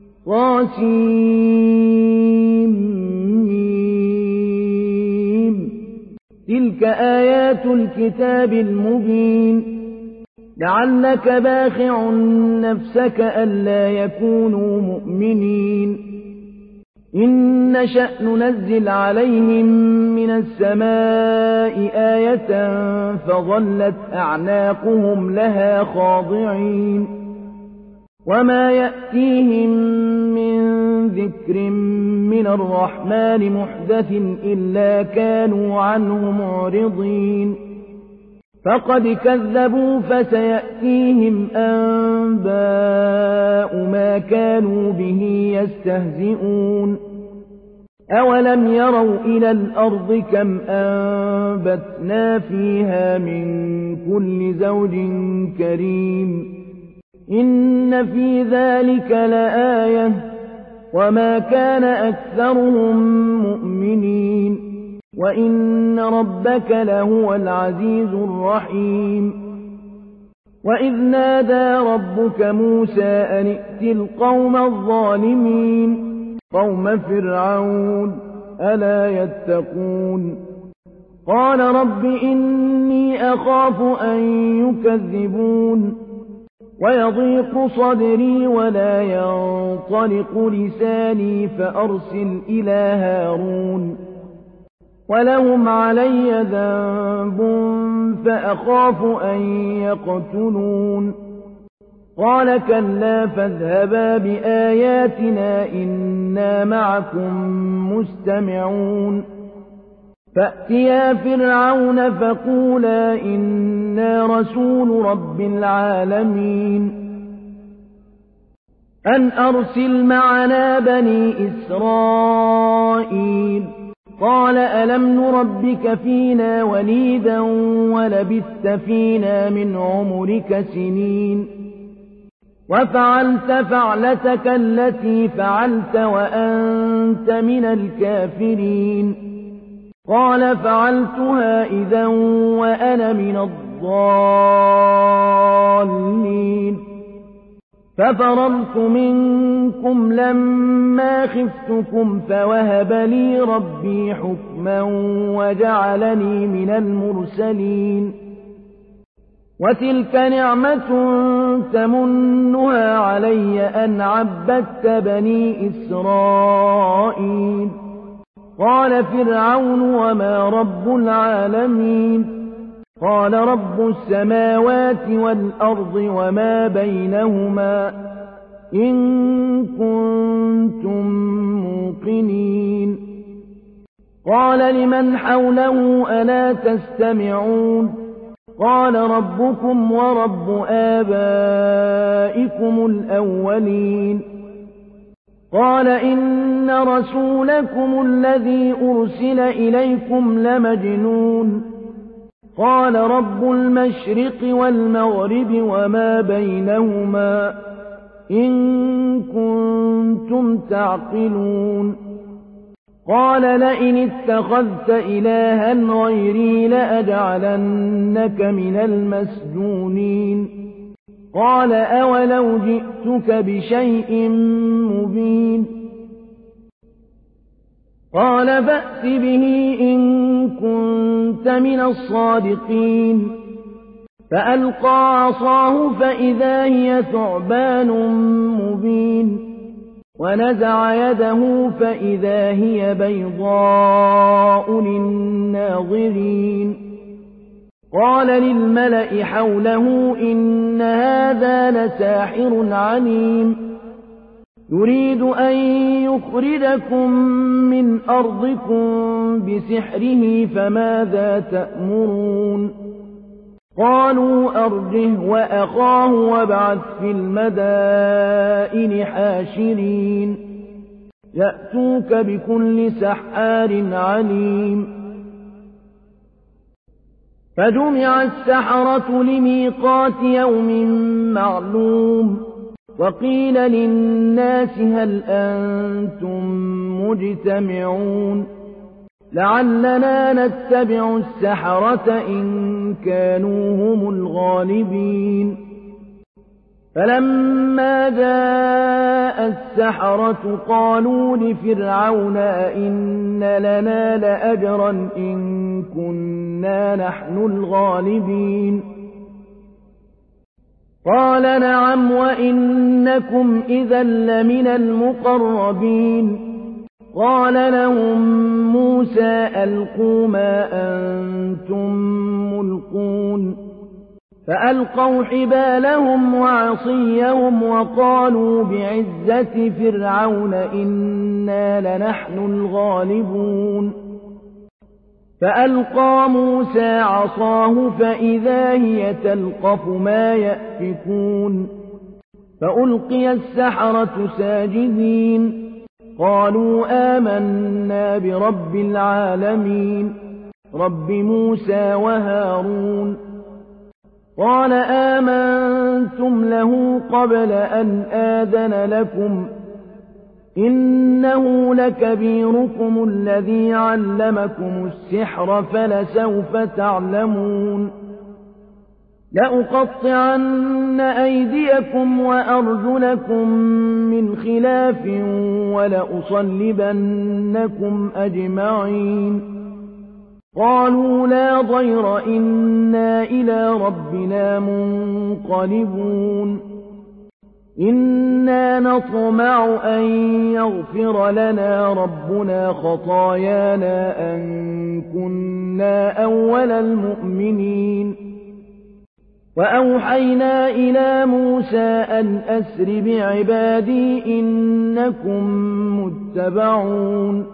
طسم. تلك آيات الكتاب المبين. لعلك باخع نفسك ألا يكونوا مؤمنين. إن نشأ ننزل عليهم من السماء آية فظلت أعناقهم لها خاضعين. وما يأتيهم من ذكر من الرحمن محدث إلا كانوا عنه معرضين. فقد كذبوا فسيأتيهم أنباء ما كانوا به يستهزئون. أولم يروا إلى الأرض كم أنبتنا فيها من كل زوج كريم. إن في ذلك لآية وما كان أكثرهم مؤمنين وإن ربك لهو العزيز الرحيم. وإذ نادى ربك موسى أن ائت القوم الظالمين قوم فرعون ألا يتقون. قال رب إني أخاف أن يكذبون ويضيق صدري ولا ينطلق لساني فأرسل إلى هارون ولهم علي ذنب فأخاف أن يقتلون. قال كلا فاذهبا بآياتنا إنا معكم مستمعون. فأتيا فرعون فقولا إنا رسول رب العالمين أن أرسل معنا بني إسرائيل. قال ألم نربك فينا وليدا ولبثت فينا من عمرك سنين وفعلت فعلتك التي فعلت وأنت من الكافرين. قال فعلتها إذا وأنا من الضالين. ففررت منكم لما خفتكم فوهب لي ربي حكما وجعلني من المرسلين. وتلك نعمة تمنها علي أن عبدت بني إسرائيل. قال فرعون وما رب العالمين. قال رب السماوات والأرض وما بينهما إن كنتم موقنين. قال لمن حوله ألا تستمعون. قال ربكم ورب آبائكم الأولين. قال إن رسولكم الذي أرسل إليكم لمجنون. قال رب المشرق والمغرب وما بينهما إن كنتم تعقلون. قال لئن اتخذت إلها غيري لأجعلنك من المسجونين. قال أولو جئتك بشيء مبين. قال فأت به إن كنت من الصادقين. فألقى عصاه فإذا هي ثعبان مبين ونزع يده فإذا هي بيضاء للناظرين. قال للملأ حوله إن هذا لساحر عليم يريد أن يخرجكم من أرضكم بسحره فماذا تأمرون. قالوا أرجه وأخاه وابعث في المدائن حاشرين يأتوك بكل سحار عليم. فجمع السحرة لميقات يوم معلوم وقيل للناس هل أنتم مجتمعون لعلنا نتبع السحرة إن كانوا هم الغالبين. فلما جاء السحرة قالوا لفرعون أئن لنا لأجرا إن كنا نحن الغالبين قال نعم وإنكم إذا لمن المقربين قال لهم موسى ألقوا ما أنتم ملقون فألقوا حبالهم وعصيهم وقالوا بعزة فرعون إنا لنحن الغالبون فألقى موسى عصاه فإذا هي تلقف ما يأفكون فألقي السحرة ساجدين قالوا آمنا برب العالمين رب موسى وهارون قال آمنتم له قبل أن آذن لكم إنه لكبيركم الذي علمكم السحر فلسوف تعلمون لأقطعن أيديكم وأرجلكم من خلاف ولأصلبنكم أجمعين قالوا لا ضير إنا إلى ربنا منقلبون إنا نطمع أن يغفر لنا ربنا خطايانا أن كنا أول المؤمنين وأوحينا إلى موسى أن أسر بعبادي إنكم متبعون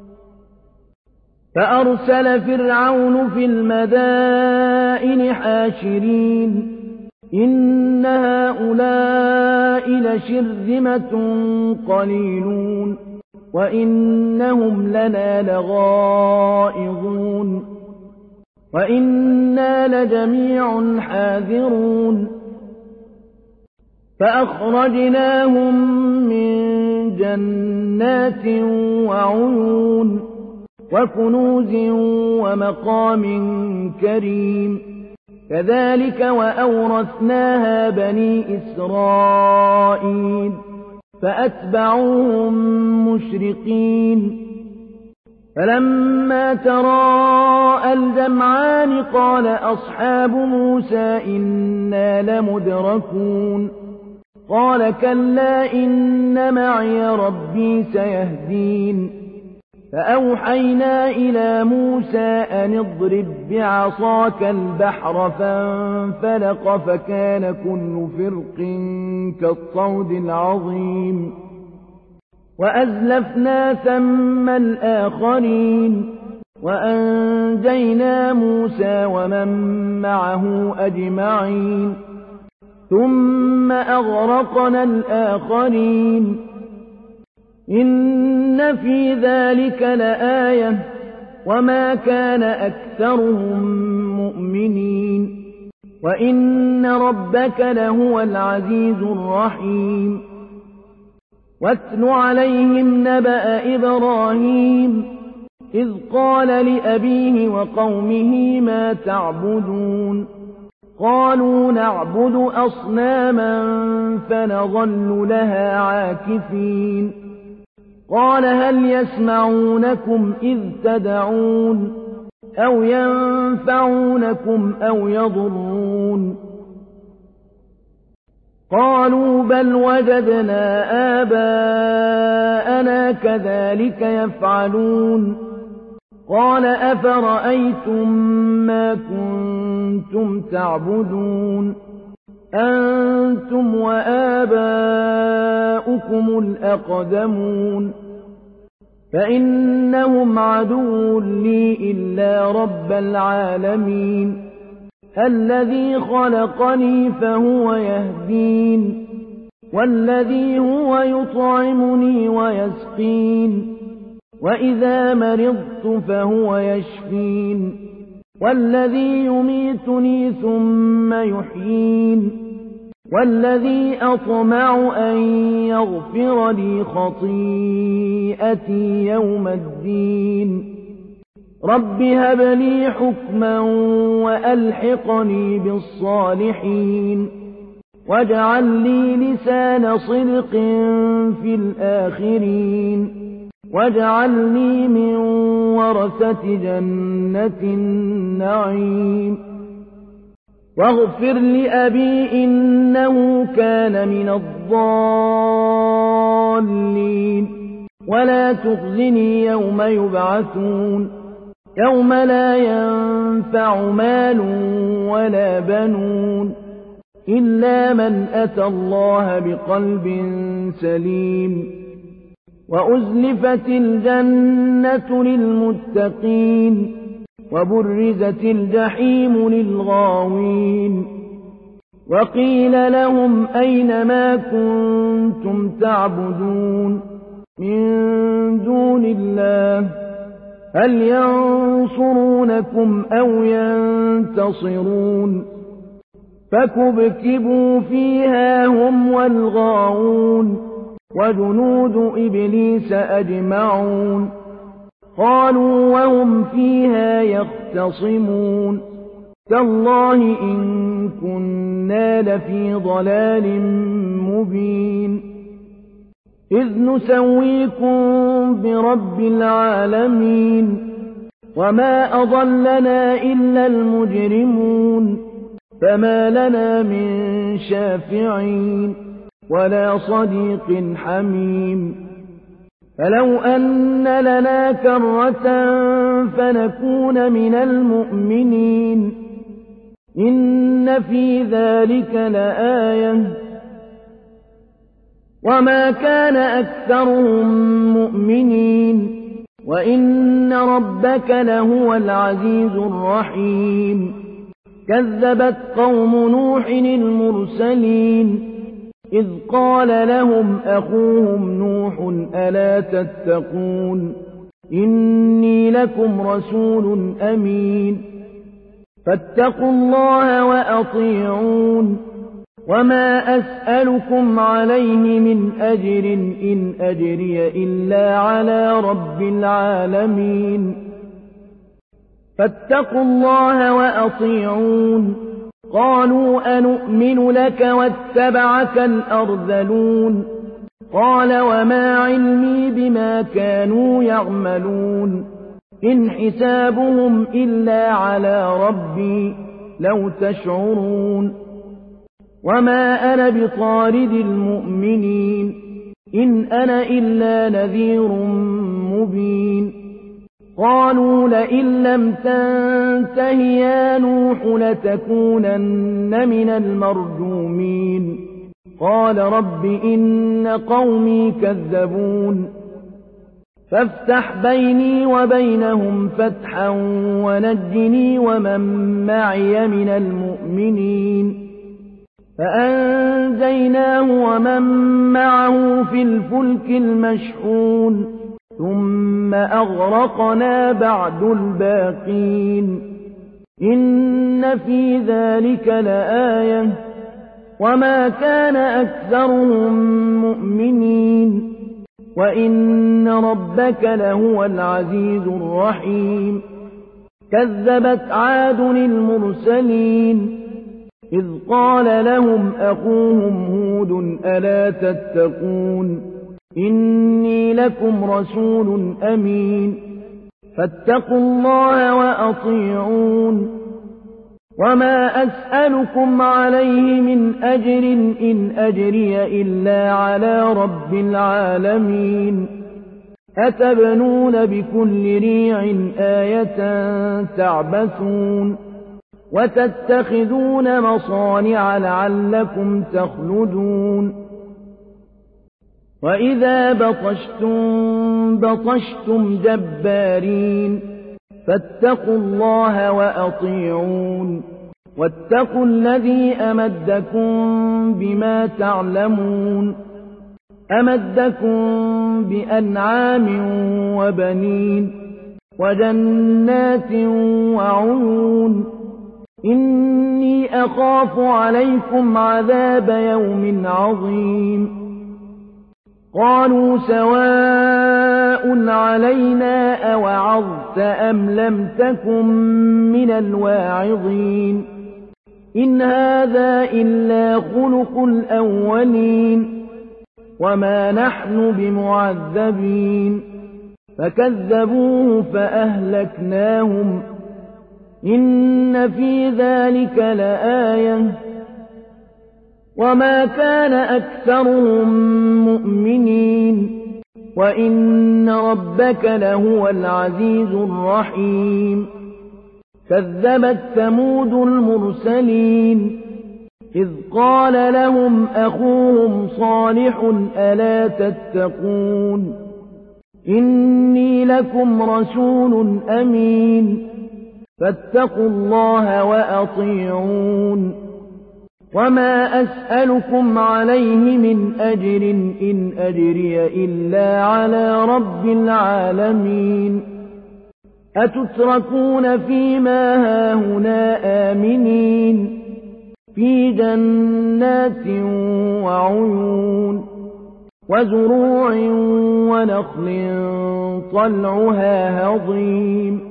فأرسل فرعون في المدائن حاشرين إن هؤلاء لشرذمة قليلون وإنهم لنا لغائظون وإنا لجميع حاذرون فأخرجناهم من جنات وعيون وكنوز ومقام كريم كذلك وأورثناها بني إسرائيل فأتبعوهم مشرقين فلما تراءى الجمعان قال أصحاب موسى إنا لمدركون قال كلا إن معي ربي سيهدين فأوحينا إلى موسى أن اضرب بعصاك البحر فانفلق فكان كل فرق كالطود العظيم وأزلفنا ثم الآخرين وأنجينا موسى ومن معه أجمعين ثم أغرقنا الآخرين إن في ذلك لآية وما كان أكثرهم مؤمنين وإن ربك لهو العزيز الرحيم واتل عليهم نبأ إبراهيم إذ قال لأبيه وقومه ما تعبدون قالوا نعبد أصناما فنظل لها عاكفين قال هل يسمعونكم إذ تدعون أو ينفعونكم أو يضرون قالوا بل وجدنا آباءنا كذلك يفعلون قال أفرأيتم ما كنتم تعبدون أنتم وآباؤكم الأقدمون فإنهم عدو لي إلا رب العالمين الذي خلقني فهو يهدين والذي هو يطعمني ويسقين وإذا مرضت فهو يشفين والذي يميتني ثم يحيين والذي أطمع أن يغفر لي خطيئتي يوم الدين رب هب لي حكما وألحقني بالصالحين واجعل لي لسان صدق في الآخرين واجعلني من ورثة جنة النعيم واغفر لأبي إنه كان من الضالين ولا تخزني يوم يبعثون يوم لا ينفع مال ولا بنون إلا من أتى الله بقلب سليم وأزلفت الجنة للمتقين وبرزت الجحيم للغاوين وقيل لهم أين ما كنتم تعبدون من دون الله هل ينصرونكم أو ينتصرون فكبكبوا فيها هم والغاوون وجنود إبليس أجمعون قالوا وهم فيها يختصمون تالله إن كنا لفي ضلال مبين إذ نسويكم برب العالمين وما أضلنا إلا المجرمون فما لنا من شافعين ولا صديق حميم فلو أن لنا كرة فنكون من المؤمنين إن في ذلك لآية وما كان أكثرهم مؤمنين وإن ربك لهو العزيز الرحيم كذبت قوم نوح المرسلين إذ قال لهم أخوهم نوح ألا تتقون إني لكم رسول أمين فاتقوا الله وأطيعون وما أسألكم عليه من أجر إن أجري إلا على رب العالمين فاتقوا الله وأطيعون قالوا أنؤمن لك واتبعك الأرذلون قال وما علمي بما كانوا يعملون إن حسابهم إلا على ربي لو تشعرون وما أنا بطارد المؤمنين إن أنا إلا نذير مبين قالوا لئن لم تنته يا نوح لتكونن من المرجومين قال رب إن قومي كذبون فافتح بيني وبينهم فتحا ونجني ومن معي من المؤمنين فأنجيناه ومن معه في الفلك المشحون ثم أغرقنا بعد الباقين إن في ذلك لآية وما كان أكثرهم مؤمنين وإن ربك لهو العزيز الرحيم كذبت عاد المرسلين إذ قال لهم أخوهم هود ألا تتقون إني لكم رسول أمين فاتقوا الله وأطيعون وما أسألكم عليه من أجر إن أجري إلا على رب العالمين أتبنون بكل ريع آية تعبثون وتتخذون مصانع لعلكم تخلدون وإذا بطشتم جبارين فاتقوا الله وأطيعون واتقوا الذي أمدكم بما تعلمون أمدكم بأنعام وبنين وجنات وعيون إني أخاف عليكم عذاب يوم عظيم قالوا سواء علينا أوعظت أم لم تكن من الواعظين إن هذا إلا خلق الأولين وما نحن بمعذبين فكذبوه فأهلكناهم إن في ذلك لآية وما كان أكثرهم مؤمنين وإن ربك لهو العزيز الرحيم كذبت ثمود المرسلين إذ قال لهم أخوهم صالح ألا تتقون إني لكم رسول أمين فاتقوا الله وأطيعون وما أسألكم عليه من أجر إن أجري إلا على رب العالمين أتتركون فيما هاهنا آمنين في جنات وعيون وزروع ونخل طلعها هضيم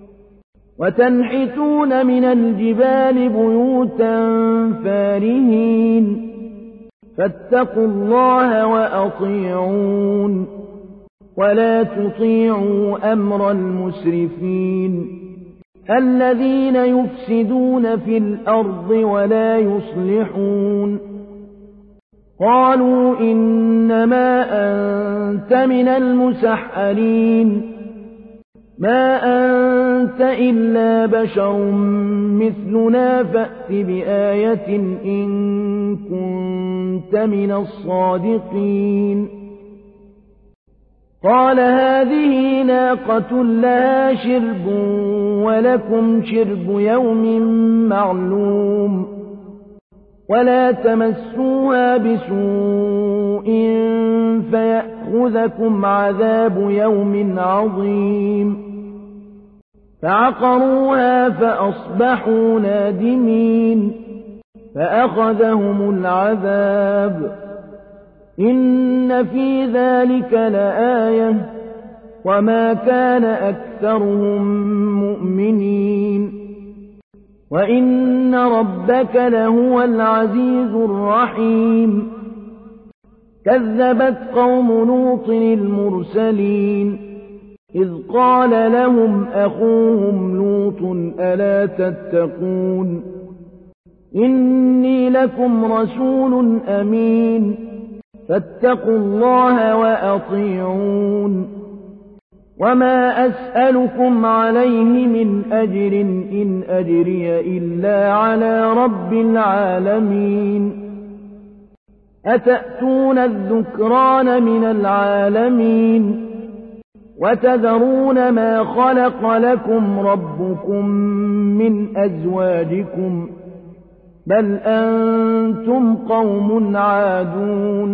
وتنحتون من الجبال بيوتا فارهين فاتقوا الله وأطيعون ولا تطيعوا أمر المسرفين الذين يفسدون في الأرض ولا يصلحون قالوا إنما أنت من المسحرين ما أنت إلا بشر مثلنا فأت بآية إن كنت من الصادقين قال هذه ناقة لها شرب ولكم شرب يوم معلوم ولا تمسوها بسوء فيأخذكم عذاب يوم عظيم فعقروها فأصبحوا نادمين فأخذهم العذاب إن في ذلك لآية وما كان أكثرهم مؤمنين وإن ربك لهو العزيز الرحيم كذبت قوم لوط المرسلين إذ قال لهم أخوهم لوط ألا تتقون إني لكم رسول أمين فاتقوا الله وأطيعون وما أسألكم عليه من أجر إن أجري إلا على رب العالمين أتأتون الذكران من العالمين وتذرون ما خلق لكم ربكم من أزواجكم بل أنتم قوم عادون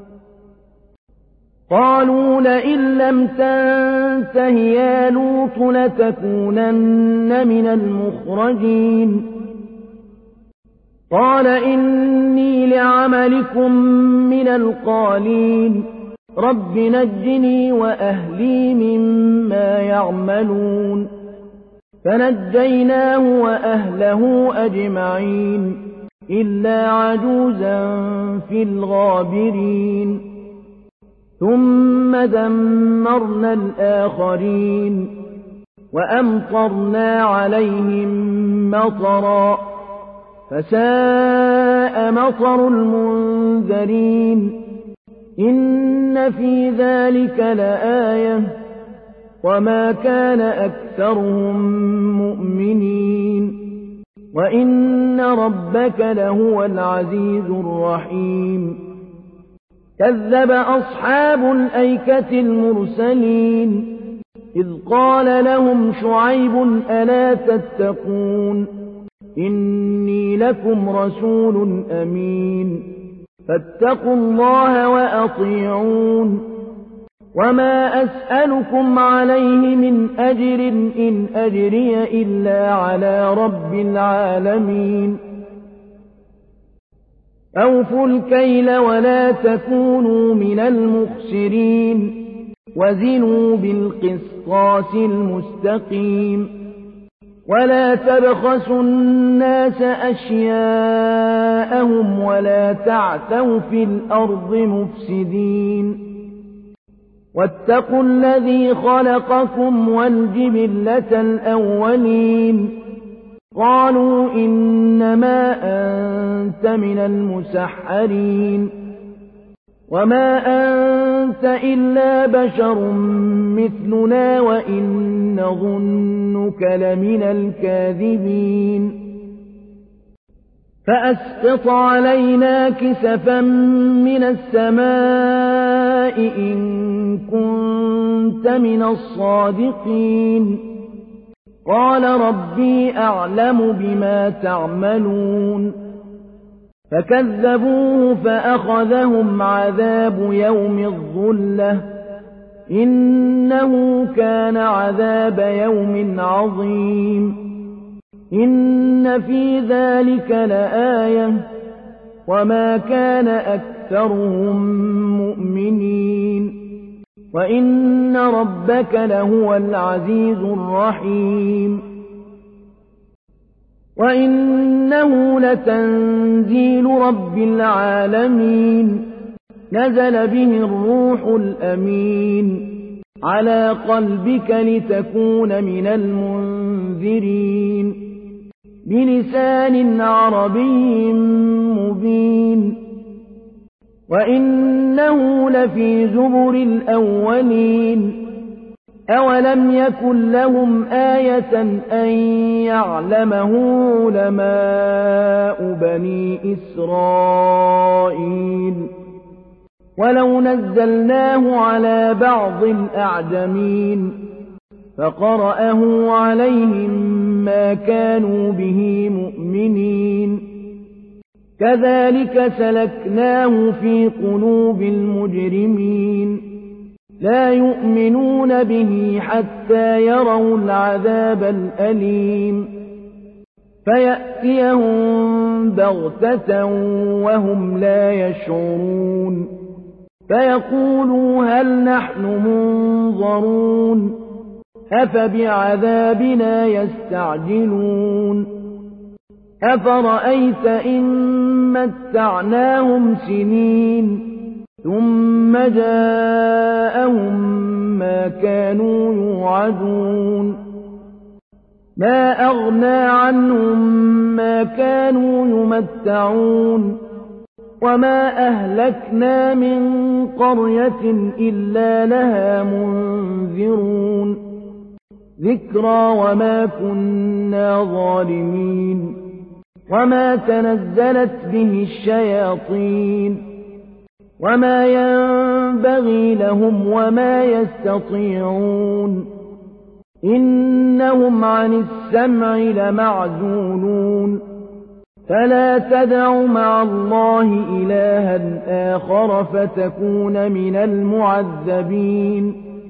قالوا لئن لم تنته يا لوط لتكونن من المخرجين قال إني لعملكم من القالين رب نجني وأهلي مما يعملون فنجيناه وأهله أجمعين إلا عجوزا في الغابرين ثم دمرنا الآخرين وأمطرنا عليهم مطرا فساء مطر المنذرين إن في ذلك لآية وما كان أكثرهم مؤمنين وإن ربك لهو العزيز الرحيم كذب أصحاب الأيكة المرسلين إذ قال لهم شعيب ألا تتقون إني لكم رسول أمين فاتقوا الله وأطيعون وما أسألكم عليه من أجر إن أجري إلا على رب العالمين أوفوا الكيل ولا تكونوا من المخسرين وزنوا بالقسطاس المستقيم ولا تبخسوا الناس أشياءهم ولا تعثوا في الأرض مفسدين واتقوا الذي خلقكم والجبلة الأولين قالوا إنما أنت من المسحرين وما أنت إلا بشر مثلنا وإن نظنك لمن الكاذبين فأسقط علينا كسفا من السماء إن كنت من الصادقين قال ربي أعلم بما تعملون فكذبوه فأخذهم عذاب يوم الظلة إنه كان عذاب يوم عظيم إن في ذلك لآية وما كان أكثرهم مؤمنين وإن ربك لهو العزيز الرحيم وإنه لتنزيل رب العالمين نزل به الروح الأمين على قلبك لتكون من المنذرين بلسان عربي مبين وإنه لفي زبر الأولين أولم يكن لهم آية أن يعلمه علماء بني إسرائيل ولو نزلناه على بعض الأعجمين فقرأه عليهم ما كانوا به مؤمنين كذلك سلكناه في قلوب المجرمين لا يؤمنون به حتى يروا العذاب الأليم فيأتيهم بغتة وهم لا يشعرون فيقولوا هل نحن منظرون أفبعذابنا يستعجلون أفرأيت إن متعناهم سنين ثم جاءهم ما كانوا يوعدون ما أغنى عنهم ما كانوا يمتعون وما أهلكنا من قرية إلا لها منذرون ذكرى وما كنا ظالمين وما تنزلت به الشياطين وما ينبغي لهم وما يستطيعون إنهم عن السمع لمعزولون فلا تدع مع الله إلها آخر فتكون من المعذبين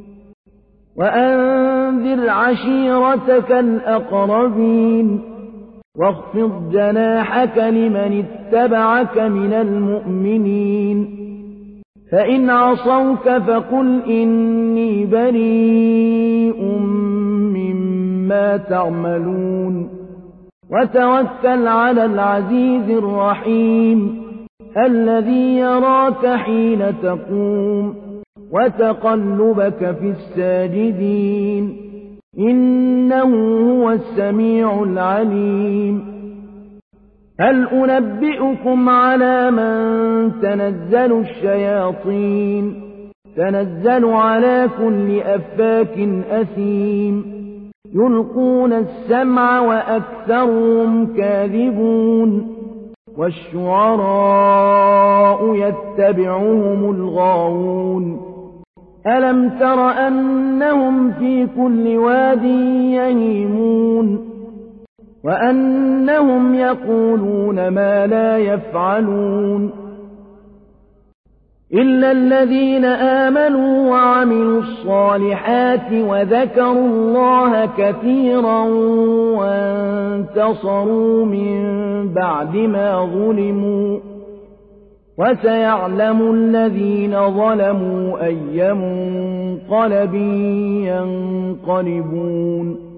وأنذر عشيرتك الأقربين واخفض جناحك لمن اتبعك من المؤمنين فإن عصوك فقل إني بريء مما تعملون وتوكل على العزيز الرحيم الذي يراك حين تقوم وتقلبك في الساجدين إنه هو السميع العليم هل أنبئكم على من تنزل الشياطين تنزل على كل أفاك أثيم يلقون السمع وأكثرهم كاذبون والشعراء يتبعهم الغاوون ألم تر أنهم في كل واد يهيمون وأنهم يقولون ما لا يفعلون إلا الذين آمنوا وعملوا الصالحات وذكروا الله كثيرا وانتصروا من بعد ما ظلموا وسيعلم الذين ظلموا أي منقلب ينقلبون